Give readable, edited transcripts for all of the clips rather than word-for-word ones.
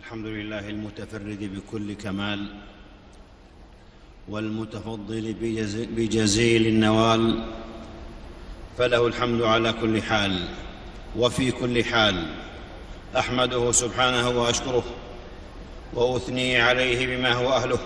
الحمد لله المتفرد بكل كمال والمتفضل بجزيل النوال، فله الحمد على كل حال وفي كل حال. أحمده سبحانه وأشكره وأثني عليه بما هو أهله،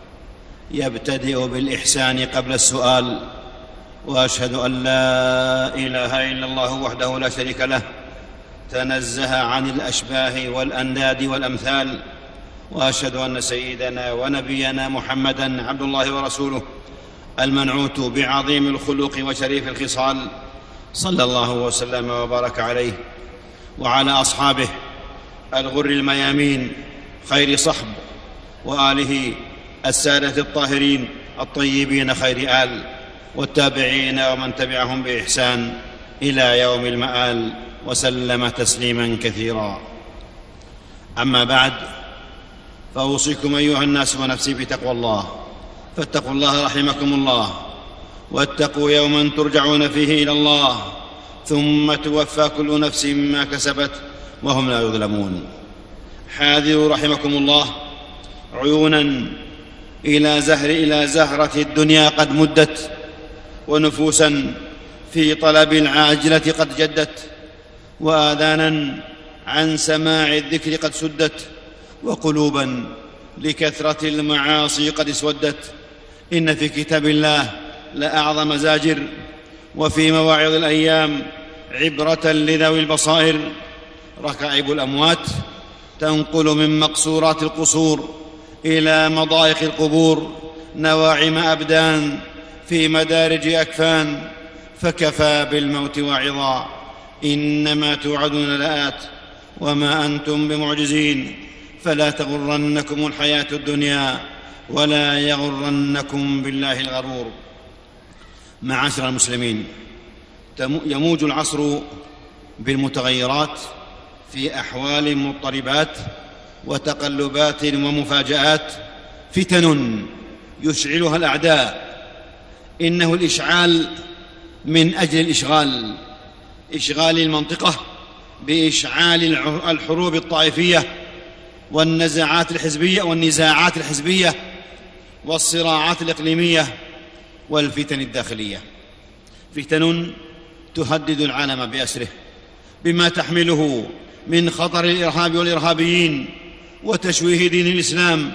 يبتدئ بالإحسان قبل السؤال، وأشهد أن لا إله إلا الله وحده لا شريك له، تنزه عن الأشباه والأنداد والأمثال. وأشهد أن سيدنا ونبينا محمدًا عبد الله ورسوله، المنعوت بعظيم الخلق وشريف الخصال، صلى الله وسلم وبارك عليه وعلى أصحابه الغر الميامين، خير صحب، وآله السادة الطاهرين الطيبين خير آل، والتابعين ومن تبعهم بإحسان إلى يوم المآل، وسلم تسليما كثيرا. أما بعد، فأوصيكم أيها الناس ونفسي بتقوى الله، فاتقوا الله رحمكم الله، واتقوا يوما ترجعون فيه إلى الله، ثم توفى كل نفس ما كسبت وهم لا يظلمون. حاذروا رحمكم الله عيونا إلى زهرة الدنيا قد مدت، ونفوسا في طلب العاجلة قد جدت، وآذانا عن سماع الذكر قد سدت، وقلوبا لكثرة المعاصي قد اسودت. إن في كتاب الله لأعظم زاجر، وفي مواعظ الأيام عبرة لذوي البصائر. ركائب الأموات تنقل من مقصورات القصور إلى مضايق القبور نواعم أبدان في مدارج أكفان، فكفى بالموت واعظا، إنما توعدون لآت وما أنتم بمعجزين، فلا تغرنكم الحياة الدنيا ولا يغرنكم بالله الغرور. معاشر المسلمين، يموج العصر بالمتغيرات في أحوال مضطربات وتقلبات ومفاجآت، فتن يشعلها الأعداء. إنه الإشعال من أجل الإشغال، إشغال المنطقة بإشعال الحروب الطائفية والنزاعات الحزبية والصراعات الإقليمية والفتن الداخلية. فتن تهدد العالم بأسره بما تحمله من خطر الإرهاب والإرهابيين وتشويه دين الإسلام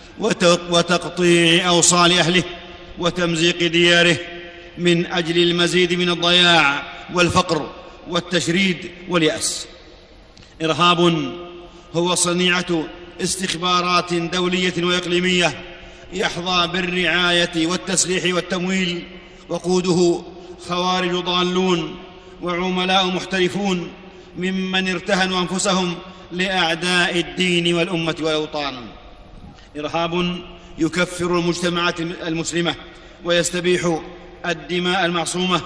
وتقطيع أوصال أهله وتمزيق دياره من أجل المزيد من الضياع والفقر والتشريد واليأس. إرهاب هو صنيعة استخبارات دولية وإقليمية يحظى بالرعاية والتسليح والتمويل، وقوده خوارج ضالون وعملاء محترفون ممن ارتهنوا أنفسهم لأعداء الدين والأمة والأوطان. إرهاب يكفر المجتمعات المسلمة ويستبيح الدماء المعصومة.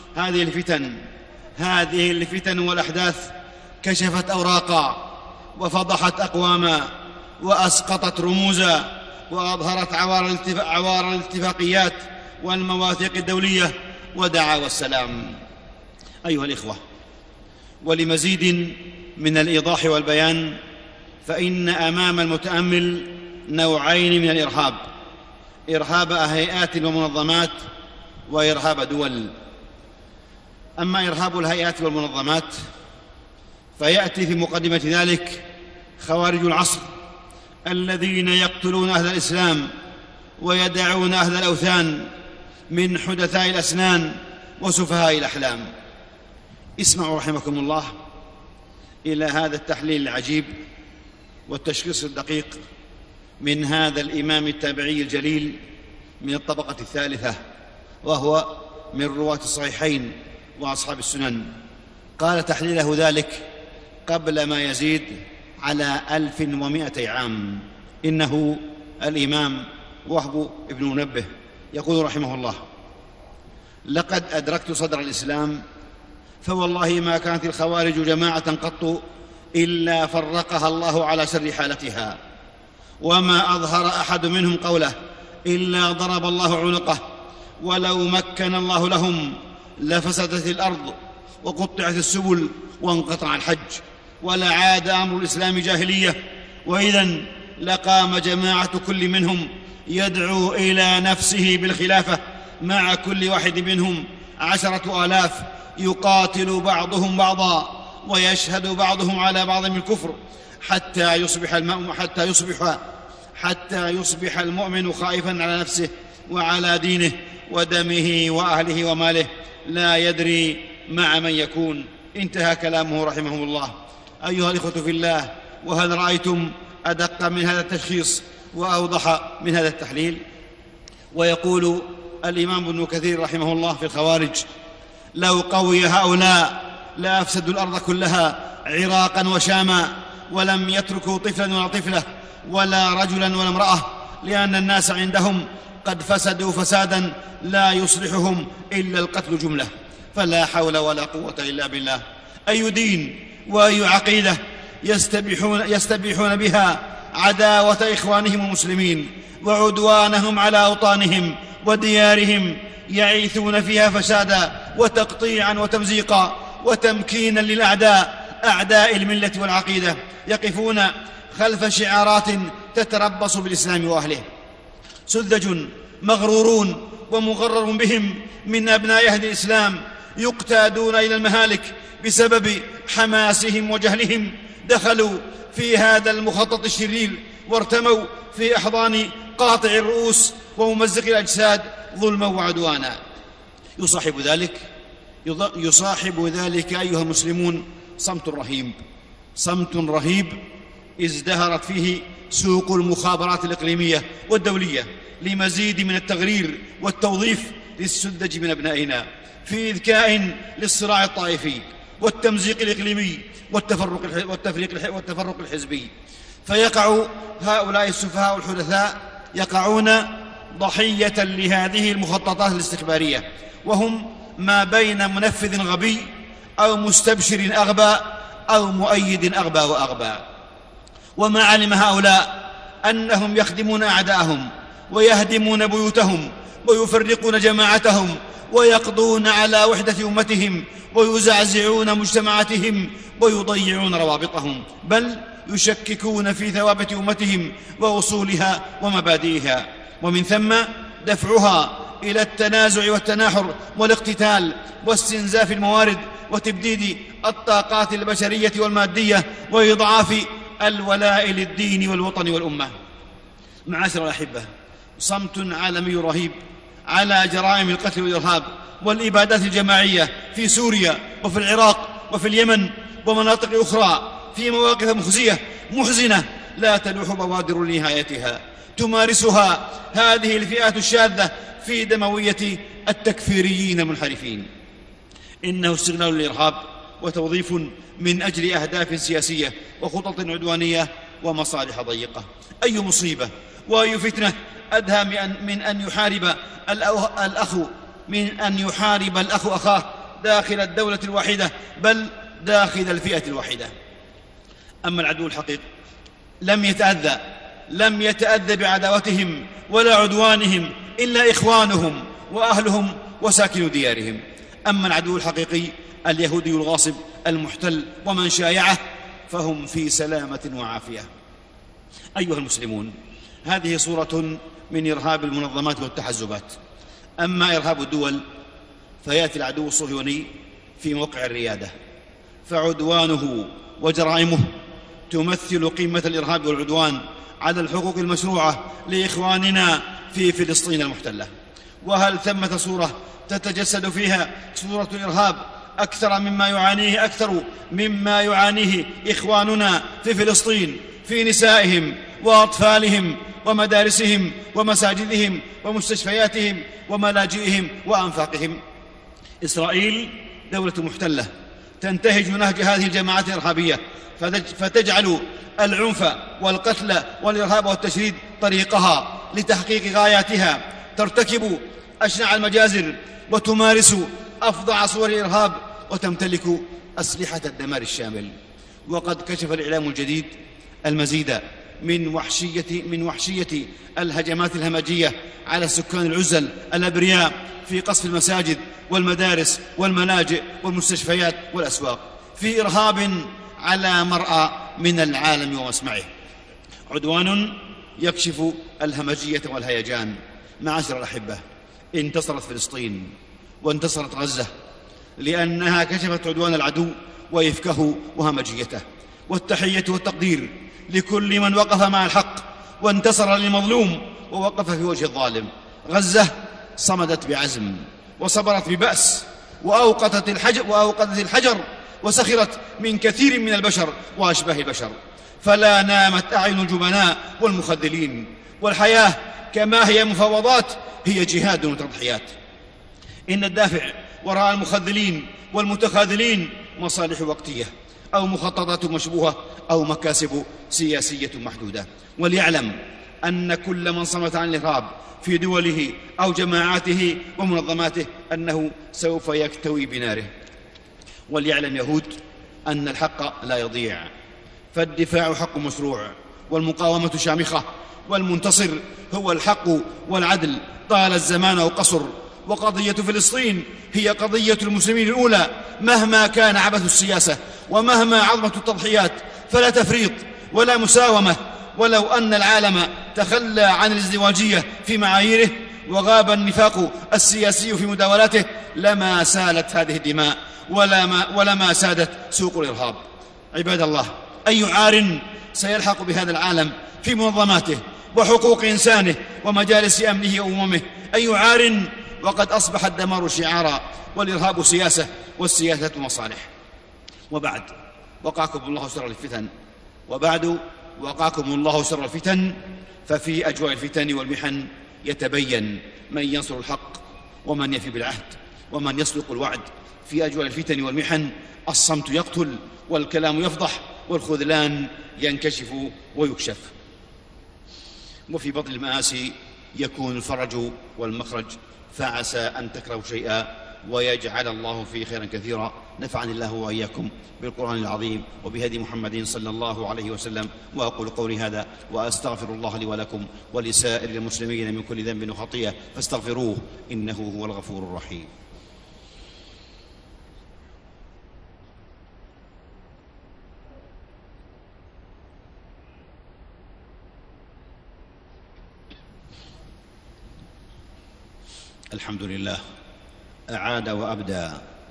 هذه الفتن والأحداث كشفت أوراقا وفضحت أقواما وأسقطت رموزا وأظهرت عوار الاتفاقيات والمواثيق الدولية ودعاوى السلام. أيها الإخوة، ولمزيد من الإيضاح والبيان، فإن أمام المتأمل نوعين من الإرهاب: إرهاب هيئات ومنظمات، وإرهاب دول. أما إرهاب الهيئات والمنظمات فيأتي في مقدمة ذلك خوارج العصر الذين يقتلون أهل الإسلام ويدعون أهل الأوثان من حدثاء الأسنان وسفهاء الأحلام. اسمعوا رحمكم الله إلى هذا التحليل العجيب والتشخيص الدقيق من هذا الإمام التابعي الجليل من الطبقة الثالثة، وهو من رواة الصحيحين وأصحاب السنن. قال تحليله ذلك قبل ما يزيد على 1200 عام. إنه الإمام وهب بن منبه يقول رحمه الله: لقد أدركت صدر الإسلام، فوالله ما كانت الخوارج جماعة قط إلا فرقها الله على شر حالتها، وما أظهر أحد منهم قوله إلا ضرب الله عنقه، ولو مكن الله لهم لفسدت الأرض وقطعت السبل وانقطع الحج، ولعاد أمر الإسلام جاهلية وإذا لقام جماعة كل منهم يدعو إلى نفسه بالخلافة، مع كل واحد منهم 10,000 يقاتل بعضهم بعضا ويشهد بعضهم على بعض بالكفر حتى يصبح المؤمن خائفا على نفسه وعلى دينه ودمه وأهله وماله، لا يدري مع من يكون. انتهى كلامه رحمه الله. أيها الإخوة في الله، وهل رأيتم أدق من هذا التشخيص وأوضح من هذا التحليل؟ ويقول الإمام ابن كثير رحمه الله في الخوارج: لو قوي هؤلاء لأفسدوا الأرض كلها عراقا وشاما، ولم يتركوا طفلا ولا طفلة ولا رجلا ولا امرأة، لأن الناس عندهم قد فسدوا فسادا لا يصلحهم إلا القتل جملة. فلا حول ولا قوة إلا بالله. أي دين وأي عقيدة يستبيحون بها عداوة إخوانهم المسلمين وعدوانهم على أوطانهم وديارهم، يعيثون فيها فسادا وتقطيعا وتمزيقا وتمكينا للأعداء، أعداء الملة والعقيدة، يقفون خلف شعارات تتربص بالإسلام وأهله. سذج مغرورون ومغرر بهم من أبناء أهل الإسلام يقتادون إلى المهالك بسبب حماسهم وجهلهم، دخلوا في هذا المخطط الشرير وارتموا في أحضان قاطع الرؤوس وممزق الأجساد ظلما وعدوانا. يصاحب ذلك أيها المسلمون صمت رهيب ازدهرت فيه سوق المخابرات الإقليمية والدولية لمزيد من التغرير والتوظيف للسذج من أبنائنا، في إذكاء للصراع الطائفي والتمزيق الإقليمي والتفرق الحزبي. فيقع هؤلاء السفهاء الحدثاء يقعون ضحية لهذه المخططات الاستخبارية، وهم ما بين منفذ غبي أو مستبشر أغبى أو مؤيد أغبى وأغبى. وما علم هؤلاء أنهم يخدمون أعداءهم ويهدمون بيوتهم ويفرقون جماعتهم ويقضون على وحدة أمتهم ويزعزعون مجتمعاتهم ويضيعون روابطهم، بل يشككون في ثوابت أمتهم وأصولها ومبادئها، ومن ثم دفعها إلى التنازع والتناحر والاقتتال واستنزاف الموارد وتبديد الطاقات البشرية والمادية وإضعاف الولاء للدين والوطن والأمة. معاشر الأحبة، صمت عالمي رهيب على جرائم القتل والإرهاب والإبادات الجماعية في سوريا وفي العراق وفي اليمن ومناطق أخرى، في مواقف مخزية محزنة لا تلوح بوادر لنهايتها تمارسها هذه الفئات الشاذة في دموية التكفيريين المنحرفين. إنه استغلال الإرهاب وتوظيف من أجل أهداف سياسية وخطط عدوانية ومصالح ضيقة. أي مصيبة وأي فتنة أدهى من أن يحارب الأخ أخاه داخل الدولة الواحدة، بل داخل الفئة الواحدة. أما العدو الحقيقي لم يتأذى بعداوتهم ولا عدوانهم إلا إخوانهم وأهلهم وساكنو ديارهم. أما العدو الحقيقي اليهودي الغاصب المحتل ومن شايعه فهم في سلامة وعافية. أيها المسلمون، هذه صورة من إرهاب المنظمات والتحزبات. أما إرهاب الدول فيأتي العدو الصهيوني في موقع الريادة، فعدوانه وجرائمه تمثل قمة الإرهاب والعدوان على الحقوق المشروعة لإخواننا في فلسطين المحتلة. وهل ثمة صورة تتجسد فيها صورة الإرهاب أكثر مما يعانيه إخواننا في فلسطين في نسائهم وأطفالهم ومدارسهم ومساجدهم ومستشفياتهم وملاجئهم وأنفاقهم؟ إسرائيل دولة محتلة تنتهج نهج هذه الجماعات الإرهابية، فتجعل العنف والقتل والإرهاب والتشريد طريقها لتحقيق غاياتها، ترتكب أشنع المجازر وتمارس أفظع صور الإرهاب وتمتلك أسلحة الدمار الشامل. وقد كشف الإعلام الجديد المزيد من وحشية الهجمات الهمجية على السكان العزل الأبرياء في قصف المساجد والمدارس والملاجئ والمستشفيات والأسواق، في إرهاب على مرأى من العالم ومسمعه. عدوان يكشف الهمجية والهيجان. معاشر الأحبة، انتصرت فلسطين وانتصرت غزة لأنها كشفت عدوان العدو وإفكه وهمجيته. والتحية والتقدير لكل من وقف مع الحق وانتصر للمظلوم ووقف في وجه الظالم. غزة صمدت بعزم وصبرت ببأس وأوقدت الحجر وسخرت من كثير من البشر وأشباه البشر، فلا نامت أعين الجبناء والمخذلين. والحياة كما هي مفاوضات هي جهاد وتضحيات. إن الدافع وراء المخذلين والمتخاذلين مصالح وقتية أو مخططات مشبوهة أو مكاسب سياسية محدودة. وليعلم أن كل من صمت عن الإرهاب في دوله أو جماعاته ومنظماته أنه سوف يكتوي بناره. وليعلم يهود أن الحق لا يضيع، فالدفاع حق مشروع، والمقاومة شامخة، والمنتصر هو الحق والعدل طال الزمان أو قصر. وقضية فلسطين هي قضية المسلمين الأولى مهما كان عبث السياسة ومهما عظمت التضحيات، فلا تفريط ولا مساومة. ولو أن العالم تخلى عن الازدواجية في معاييره وغاب النفاق السياسي في مداولاته لما سالت هذه الدماء ولما سادت سوق الإرهاب. عباد الله، أي عار سيلحق بهذا العالم في منظماته وحقوق إنسانه ومجالس أمنه وأممه؟ أي عار وقد أصبح الدمار شعارا والإرهاب سياسة والسياسة مصالح. وبعد وقاكم الله شر الفتن ففي أجواء الفتن والمحن يتبين من ينصر الحق ومن يفي بالعهد ومن يصدق الوعد. في أجواء الفتن والمحن الصمت يقتل والكلام يفضح والخذلان ينكشف ويكشف. وفي بطن المآسي يكون الفرج والمخرج، فعسى أن تكرهوا شيئا ويجعل الله فيه خيرا كثيرا. نفعني الله وإياكم بالقرآن العظيم وبهدي محمد صلى الله عليه وسلم. وأقول قولي هذا وأستغفر الله لي ولكم ولسائر المسلمين من كل ذنب وخطيئة فاستغفروه إنه هو الغفور الرحيم. الحمد لله، أعاد وأبدى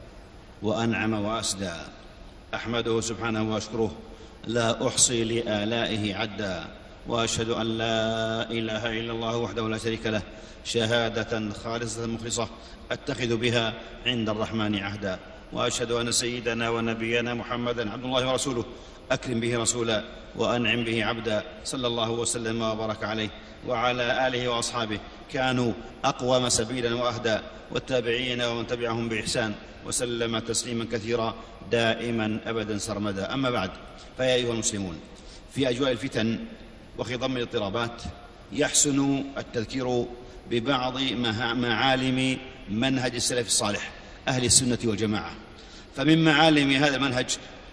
وأنعم وأسدى، أحمده سبحانه وأشكره لا أحصي لآلائه عدا، وأشهد أن لا إله إلا الله وحده لا شريك له شهادة خالصة مخلصة أتخذ بها عند الرحمن عهدا، وأشهد أن سيدنا ونبينا محمدا عبد الله ورسوله أكرم به رسولا وأنعم به عبدا، صلى الله وسلم وبارك عليه وعلى آله وأصحابه كانوا أقوم سبيلا وأهدى، والتابعين ومن تبعهم بإحسان وسلم تسليما كثيرا دائما أبدا سرمدا. أما بعد، فيا أيها المسلمون، في أجواء الفتن وخضم الاضطرابات يحسن التذكير ببعض معالم منهج السلف الصالح أهل السنة والجماعة. فمن معالم هذا المنهج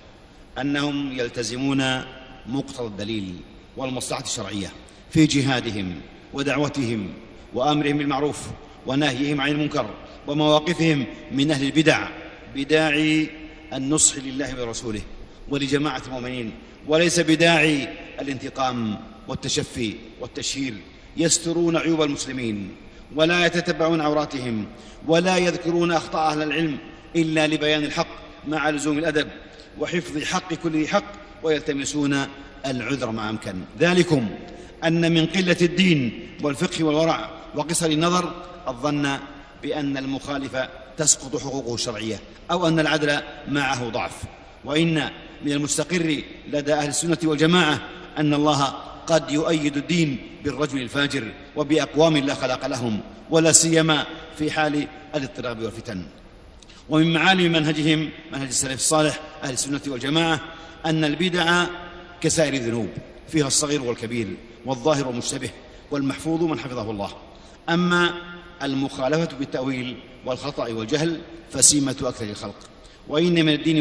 أنهم يلتزمون مقتضى الدليل والمصلحة الشرعية في جهادهم ودعوتهم وأمرهم بالمعروف ونهيهم عن المنكر، ومواقفهم من أهل البدع بداعي النصح لله ورسوله ولجماعة المؤمنين، وليس بداعي الانتقام والتشفي والتشهير. يسترون عيوب المسلمين ولا يتتبعون عوراتهم ولا يذكرون أخطاء أهل العلم إلا لبيان الحق مع لزوم الأدب وحفظ حق كل ذي حق، ويلتمسون العذر ما أمكن. ذلكم أن من قلة الدين والفقه والورع وقصر النظر الظن بأن المخالف تسقط حقوقه الشرعية أو أن العدل معه ضعف. وإن من المستقر لدى أهل السنة والجماعة أن الله قد يؤيد الدين بالرجل الفاجر وبأقوام لا خلاق لهم، ولا سيما في حال الاضطراب والفتن. ومن معالم منهجهم منهج السلف الصالح أهل السنة والجماعة أن البدع كسائر الذنوب فيها الصغير والكبير والظاهر والمشتبه والمحفوظ من حفظه الله. أما المخالفة بالتأويل والخطأ والجهل فسيمة أكثر الخلق. وإن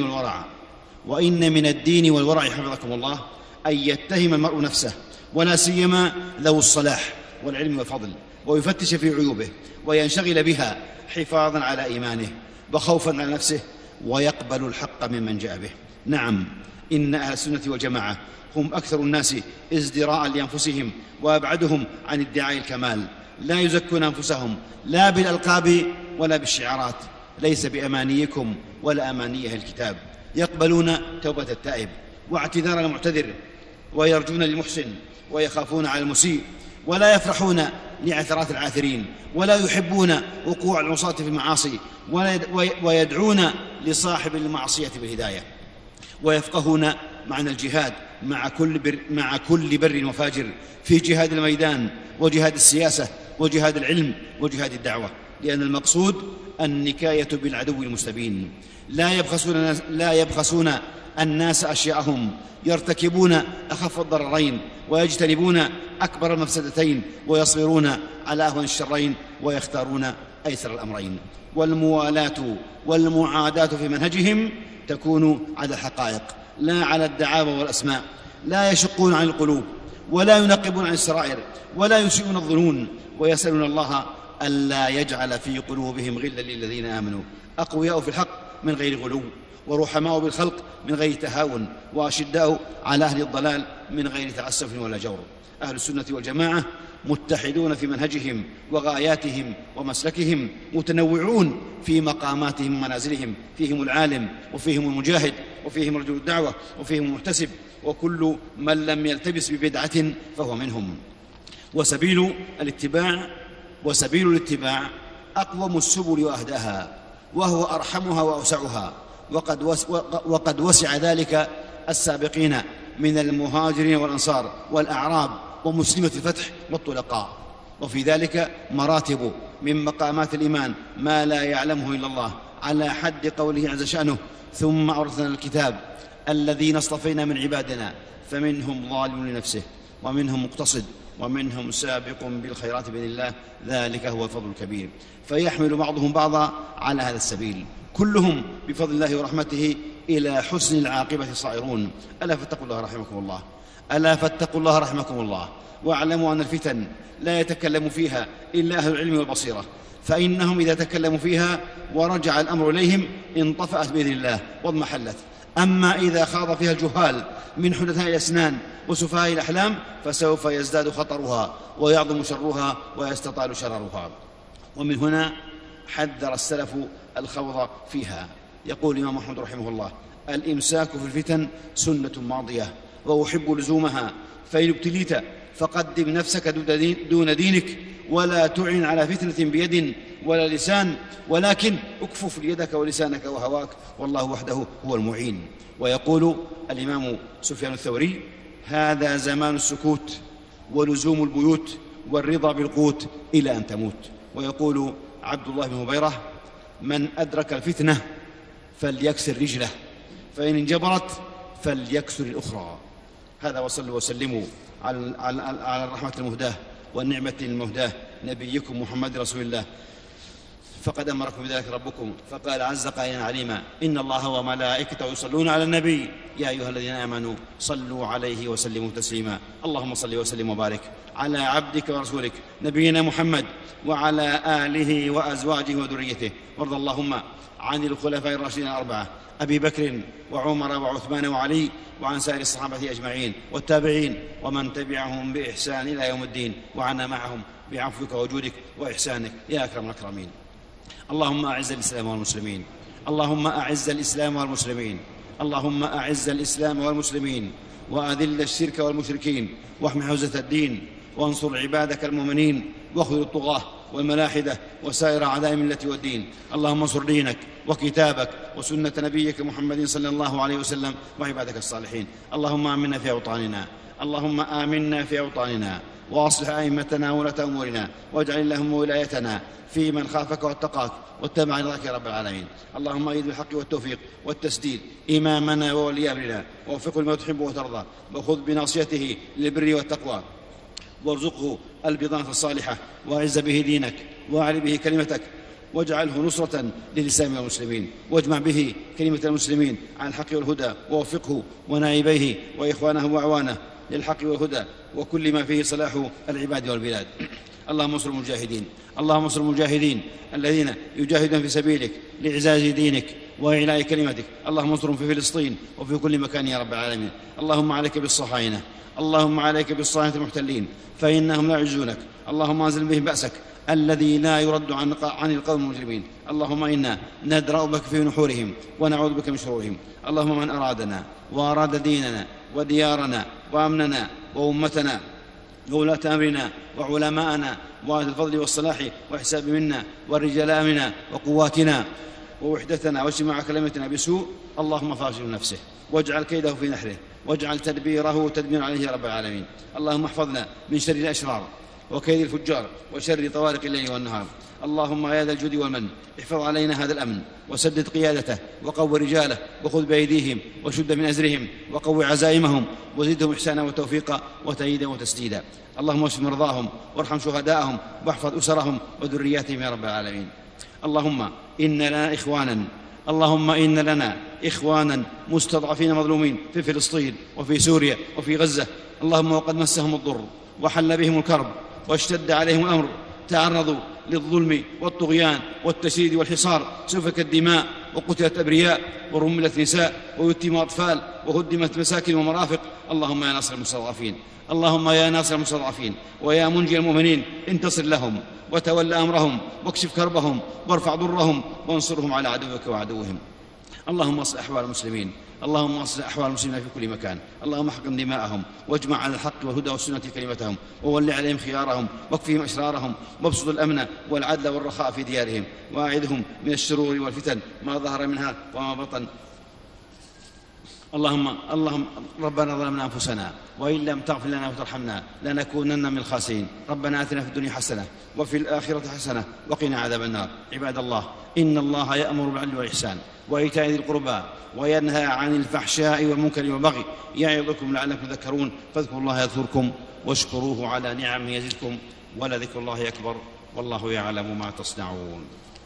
من الدين والورع حفظكم الله أن يتهم المرء نفسه ولا سيما ذو الصلاح والعلم والفضل، ويفتش في عيوبه وينشغل بها حفاظا على إيمانه وخوفا على نفسه، ويقبل الحق ممن جاء به. نعم، إن أهل السنة والجماعة هم أكثر الناس ازدراء لأنفسهم وأبعدهم عن ادعاء الكمال. لا يزكون أنفسهم لا بالألقاب ولا بالشعارات، ليس بأمانيكم ولا أماني أهل الكتاب. يقبلون توبة التائب واعتذار المعتذر، ويرجون للمحسن ويخافون على المسيء، ولا يفرحون لعثرات العاثرين، ولا يحبون وقوع العصاة في المعاصي، ويدعون لصاحب المعصية بالهداية، ويفقهون معنى الجهاد مع كل بر وفاجر، في جهاد الميدان وجهاد السياسة وجهاد العلم وجهاد الدعوة، لأن المقصود النكاية بالعدو المستبين. لا يبخسون الناس أشياءهم، يرتكبون أخف الضررين ويجتنبون أكبر المفسدتين، ويصبرون على أهون الشرين ويختارون أيسر الأمرين. والموالاة والمعاداة في منهجهم تكون على الحقائق لا على الدعاوى والأسماء. لا يشقون عن القلوب ولا ينقبون عن السرائر ولا يسيئون الظنون، ويسألون الله ألا يجعل في قلوبهم غلا للذين آمنوا، أقوياء في الحق من غير غلو، ورحماء بالخلق من غير تهاون، وأشداء على أهل الضلال من غير تعسف ولا جور. أهل السنة والجماعة متحدون في منهجهم وغاياتهم ومسلكهم، متنوعون في مقاماتهم ومنازلهم، فيهم العالم وفيهم المجاهد وفيهم رجل الدعوة وفيهم المحتسب، وكل من لم يلتبس ببدعة فهو منهم. وسبيل الاتباع أقوم السبل وأهداها، وهو أرحمها وأوسعها، وقد وسع ذلك السابقين من المهاجرين والأنصار والأعراب ومسلمة الفتح والطلقاء. وفي ذلك مراتب من مقامات الإيمان ما لا يعلمه إلا الله، على حد قوله عز شأنه: ثم أورثنا الكتاب الذين اصطفينا من عبادنا فمنهم ظالم لنفسه ومنهم مقتصد ومنهم سابق بالخيرات بإذن الله، ذلك هو الفضل الكبير. فيحمل بعضهم بعضا على هذا السبيل، كلهم بفضل الله ورحمته إلى حسن العاقبة صائرون. ألا فاتقوا الله رحمكم الله، واعلموا أن الفتن لا يتكلم فيها إلا أهل العلم والبصيرة، فإنهم إذا تكلموا فيها ورجع الأمر إليهم انطفأت بإذن الله واضمحلت. أما إذا خاض فيها الجهال من حدثاء الأسنان وسفهاء الأحلام فسوف يزداد خطرها ويعظم شرها ويستطال شررها. ومن هنا حذر السلف الخوض فيها. يقول الإمام أحمد رحمه الله: الإمساك في الفتن سنة ماضية وأحب لزومها، فإن ابتليت فقدم نفسك دون دينك، ولا تعن على فتنة بيد ولا لسان، ولكن اكفف يدك ولسانك وهواك، والله وحده هو المعين. ويقول الإمام سفيان الثوري: هذا زمان السكوت ولزوم البيوت والرضا بالقوت إلى أن تموت. ويقول عبد الله بن هبيرة: من أدرك الفتنة فليكسر رجله، فإن انجبرت فليكسر الأخرى. هذا، وصلوا وسلموا على الرحمة المهداة والنعمة المهداة نبيكم محمد رسول الله، فقد أمركم بذلك ربكم، فقال عز قائلا عليما: إن الله وملائكته يصلون على النبي يا أيها الذين آمنوا صلوا عليه وسلموا تسليما. اللهم صل وسلم وبارك على عبدك ورسولك نبينا محمد وعلى آله وأزواجه وذريته، وارض اللهم عن الخلفاء الراشدين الأربعة أبي بكر وعمر وعثمان وعلي، وعن سائر الصحابة أجمعين والتابعين ومن تبعهم بإحسان إلى يوم الدين، وعنا معهم بعفوك وجودك وإحسانك يا أكرم الأكرمين. اللهم أعز الإسلام والمسلمين، اللهم أعز الإسلام والمسلمين، اللهم أعز الإسلام والمسلمين، وأذل الشرك والمشركين، واحمي حوزة الدين، وانصر عبادك المؤمنين، واخذل الطغاة والملاحدة وسائر أعداء الملة والدين. اللهم انصر دينك وكتابك وسنة نبيك محمد صلى الله عليه وسلم وعبادك الصالحين. اللهم آمنا في أوطاننا، اللهم آمنا في أوطاننا، وأصلح أئمتنا وولاة أمورنا، واجعل اللهم ولايتنا في من خافك واتقاك واتبع رضاك يا رب العالمين. اللهم أيد بالحق والتوفيق والتسديد إمامنا وولي أمرنا، ووفقه لما تحب وترضى، وخذ بناصيته للبر والتقوى، وارزقه البضانة الصالحة، وأعز به دينك، وأعل به كلمتك، واجعله نصرة للإسلام والمسلمين، واجمع به كلمة المسلمين على الحق والهدى، ووفقه ونائبيه وإخوانه وأعوانه للحق والهدى وكل ما فيه صلاح العباد والبلاد. اللهم انصر المجاهدين، اللهم انصر المجاهدين الذين يجاهدون في سبيلك لإعزاز دينك وإعلاء كلمتك. اللهم انصرهم في فلسطين وفي كل مكان يا رب العالمين. اللهم عليك بالصهاينة، اللهم عليك بالصهاينة المحتلين فإنهم لا يعجزونك. اللهم انزل بهم بأسك الذي لا يرد عن القوم المجرمين. اللهم إنا ندرأ بك في نحورهم ونعوذ بك من شرورهم. اللهم من أرادنا وأراد ديننا وديارنا وأمننا وأمتنا وولاة أمرنا وعلماءنا وأهل الفضل والصلاح واحساب منا والرجال أمنا وقواتنا ووحدتنا واجتماع كلمتنا بسوء، اللهم فاشل نفسه واجعل كيده في نحره واجعل تدبيره تدمير عليه يا رب العالمين. اللهم احفظنا من شر الأشرار وكيد الفجار وشر طوارق الليل والنهار. اللهم يا ذا الجود والمن احفظ علينا هذا الأمن وسدد قيادته وقوي رجاله وخذ بأيديهم وشد من أزرهم وقوي عزائمهم وزدهم إحسانا وتوفيقا وتأييدا وتسديدا. اللهم اشف مرضاهم وارحم شهداءهم واحفظ أسرهم وذرياتهم يا رب العالمين. اللهم إن لنا إخوانا مستضعفين مظلومين في فلسطين وفي سوريا وفي غزة. اللهم وقد مسهم الضر وحل بهم الكرب واشتد عليهم الأمر، تعرضوا للظلم والطغيان والتشريد والحصار، سفك الدماء وقتلت أبرياء ورملت نساء ويتم أطفال وهدمت مساكن ومرافق. اللهم يا ناصر المستضعفين، اللهم يا ناصر المستضعفين ويا منجي المؤمنين انتصر لهم وتول أمرهم واكشف كربهم وارفع ضرهم وانصرهم على عدوك وعدوهم. اللهم اصلح أحوال المسلمين، اللهم اصلح أحوال المسلمين في كل مكان. اللهم احقن دماءهم واجمع على الحق والهدى والسنة كلمتهم وول عليهم خيارهم واكفهم أشرارهم وابسط الأمن والعدل والرخاء في ديارهم واعذهم من الشرور والفتن ما ظهر منها وما بطن. اللهم ربنا ظلمنا أنفسنا وإن لم تغفر لنا وترحمنا لنكونن من الخاسرين. ربنا آتنا في الدنيا حسنة وفي الآخرة حسنة وقنا عذاب النار. عباد الله، إن الله يأمر بالعدل والإحسان وإيتاء ذي القربى وينهى عن الفحشاء والمنكر والبغي يعظكم لعلكم تذكرون. فاذكروا الله يذكركم واشكروه على نعمه يزدكم ولذكر الله أكبر والله يعلم ما تصنعون.